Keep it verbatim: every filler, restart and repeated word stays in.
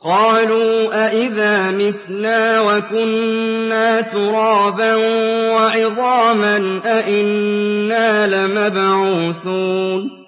قَالُوا أَإِذَا مِتْنَا وَكُنَّا تُرَابًا وَعِظَامًا أَإِنَّا لَمَبْعُوثُونَ